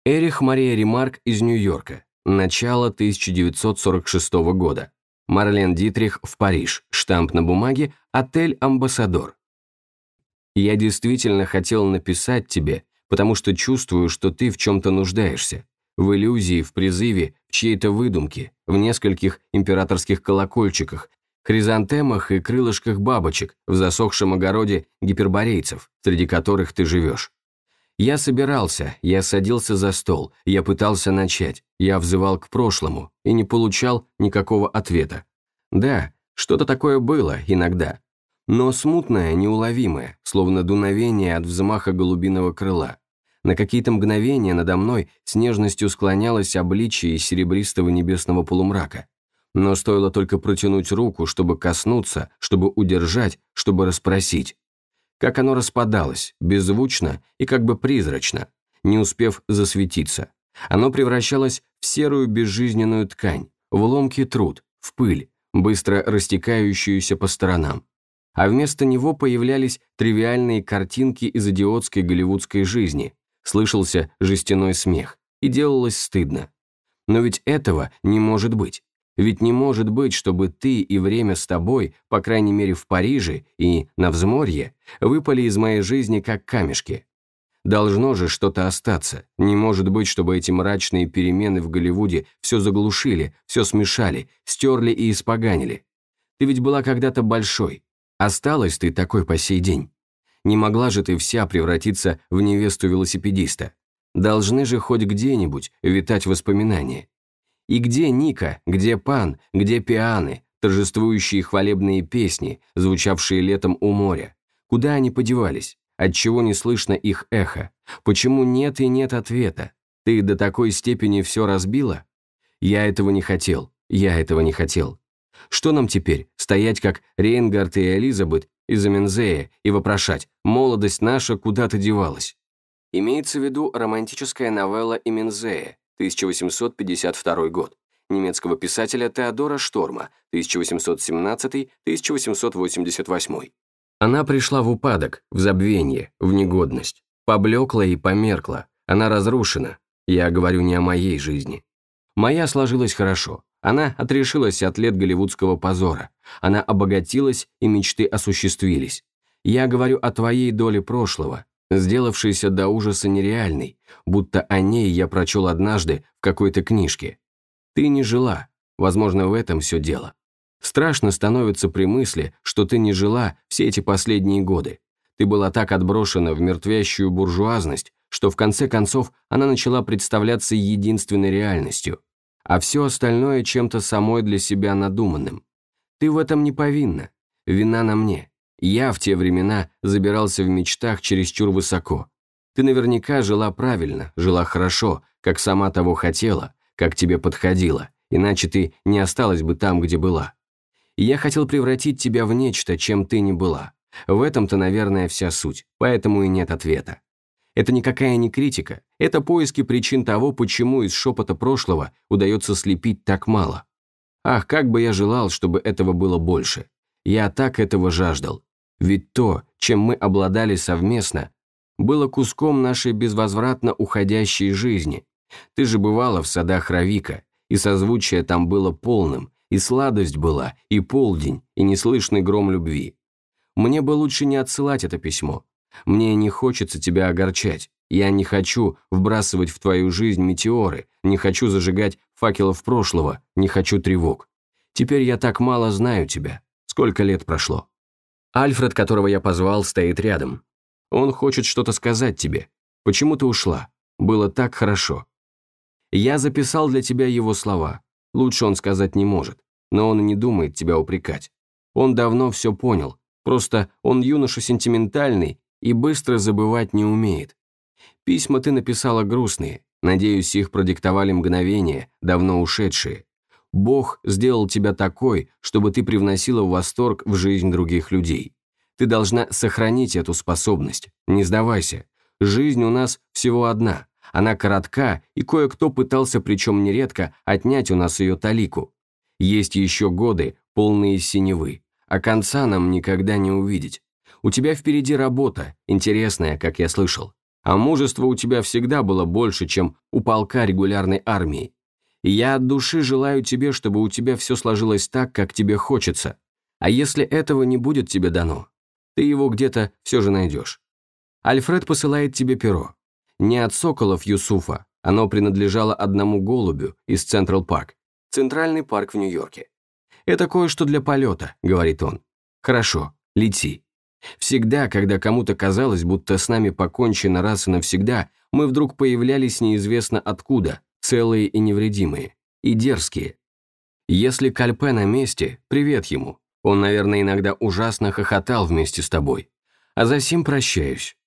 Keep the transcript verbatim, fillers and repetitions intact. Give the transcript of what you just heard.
Эрих Мария Ремарк из Нью-Йорка. Начало тысяча девятьсот сорок шестого года. Марлен Дитрих в Париж. Штамп на бумаге. Отель «Амбассадор». Я действительно хотел написать тебе, потому что чувствую, что ты в чем-то нуждаешься. В иллюзии, в призыве, в чьей-то выдумке, в нескольких императорских колокольчиках, хризантемах и крылышках бабочек в засохшем огороде гиперборейцев, среди которых ты живешь. Я собирался, я садился за стол, я пытался начать, я взывал к прошлому и не получал никакого ответа. Да, что-то такое было иногда, но смутное, неуловимое, словно дуновение от взмаха голубиного крыла. На какие-то мгновения надо мной с нежностью склонялось обличие из серебристого небесного полумрака. Но стоило только протянуть руку, чтобы коснуться, чтобы удержать, чтобы расспросить. Как оно распадалось, беззвучно и как бы призрачно, не успев засветиться. Оно превращалось в серую безжизненную ткань, в ломкий труд, в пыль, быстро растекающуюся по сторонам. А вместо него появлялись тривиальные картинки из идиотской голливудской жизни, слышался жестяной смех, и делалось стыдно. Но ведь этого не может быть. Ведь не может быть, чтобы ты и время с тобой, по крайней мере в Париже и на взморье, выпали из моей жизни как камешки. Должно же что-то остаться. Не может быть, чтобы эти мрачные перемены в Голливуде все заглушили, все смешали, стерли и испоганили. Ты ведь была когда-то большой. Осталась ты такой по сей день. Не могла же ты вся превратиться в невесту велосипедиста. Должны же хоть где-нибудь витать воспоминания. И где Ника, где Пан, где Пианы, торжествующие хвалебные песни, звучавшие летом у моря? Куда они подевались? Отчего не слышно их эхо? Почему нет и нет ответа? Ты до такой степени все разбила? Я этого не хотел, я этого не хотел. Что нам теперь, стоять как Рейнгард и Элизабет из Амензея и вопрошать, молодость наша куда-то девалась? Имеется в виду романтическая новелла Имензея, тысяча восемьсот пятьдесят второй год, немецкого писателя Теодора Шторма, тысяча восемьсот семнадцатый — тысяча восемьсот восемьдесят восьмой. Она пришла в упадок, в забвение, в негодность, поблекла и померкла, она разрушена, я говорю не о моей жизни. Моя сложилась хорошо, она отрешилась от лет голливудского позора, она обогатилась и мечты осуществились. Я говорю о твоей доле прошлого, сделавшейся до ужаса нереальной, будто о ней я прочел однажды в какой-то книжке. Ты не жила, возможно, в этом все дело. Страшно становится при мысли, что ты не жила все эти последние годы. Ты была так отброшена в мертвящую буржуазность, что в конце концов она начала представляться единственной реальностью, а все остальное чем-то самой для себя надуманным. Ты в этом не повинна, вина на мне. Я в те времена забирался в мечтах чересчур высоко. Ты наверняка жила правильно, жила хорошо, как сама того хотела, как тебе подходило, иначе ты не осталась бы там, где была. И я хотел превратить тебя в нечто, чем ты не была. В этом-то, наверное, вся суть, поэтому и нет ответа. Это никакая не критика, это поиски причин того, почему из шепота прошлого удается слепить так мало. Ах, как бы я желал, чтобы этого было больше. Я так этого жаждал. Ведь то, чем мы обладали совместно, было куском нашей безвозвратно уходящей жизни. Ты же бывала в садах Равика, и созвучие там было полным, и сладость была, и полдень, и неслышный гром любви. Мне бы лучше не отсылать это письмо. Мне не хочется тебя огорчать. Я не хочу вбрасывать в твою жизнь метеоры, не хочу зажигать факелов прошлого, не хочу тревог. Теперь я так мало знаю тебя. Сколько лет прошло? Альфред, которого я позвал, стоит рядом. Он хочет что-то сказать тебе. Почему ты ушла? Было так хорошо. Я записал для тебя его слова. Лучше он сказать не может, но он и не думает тебя упрекать. Он давно все понял, просто он юноша сентиментальный и быстро забывать не умеет. Письма ты написала грустные, надеюсь, их продиктовали мгновения, давно ушедшие. Бог сделал тебя такой, чтобы ты привносила восторг в жизнь других людей. Ты должна сохранить эту способность, не сдавайся. Жизнь у нас всего одна, она коротка, и кое-кто пытался, причем нередко, отнять у нас ее талику. Есть еще годы, полные синевы, а конца нам никогда не увидеть. У тебя впереди работа, интересная, как я слышал. А мужества у тебя всегда было больше, чем у полка регулярной армии. И я от души желаю тебе, чтобы у тебя все сложилось так, как тебе хочется. А если этого не будет тебе дано, ты его где-то все же найдешь. Альфред посылает тебе перо. Не от соколов Юсуфа, оно принадлежало одному голубю из Централ Парк, Центральный парк в Нью-Йорке. «Это кое-что для полета», — говорит он. «Хорошо, лети». Всегда, когда кому-то казалось, будто с нами покончено раз и навсегда, мы вдруг появлялись неизвестно откуда, целые и невредимые, и дерзкие. Если Кальпе на месте, привет ему. Он, наверное, иногда ужасно хохотал вместе с тобой. А за сим прощаюсь.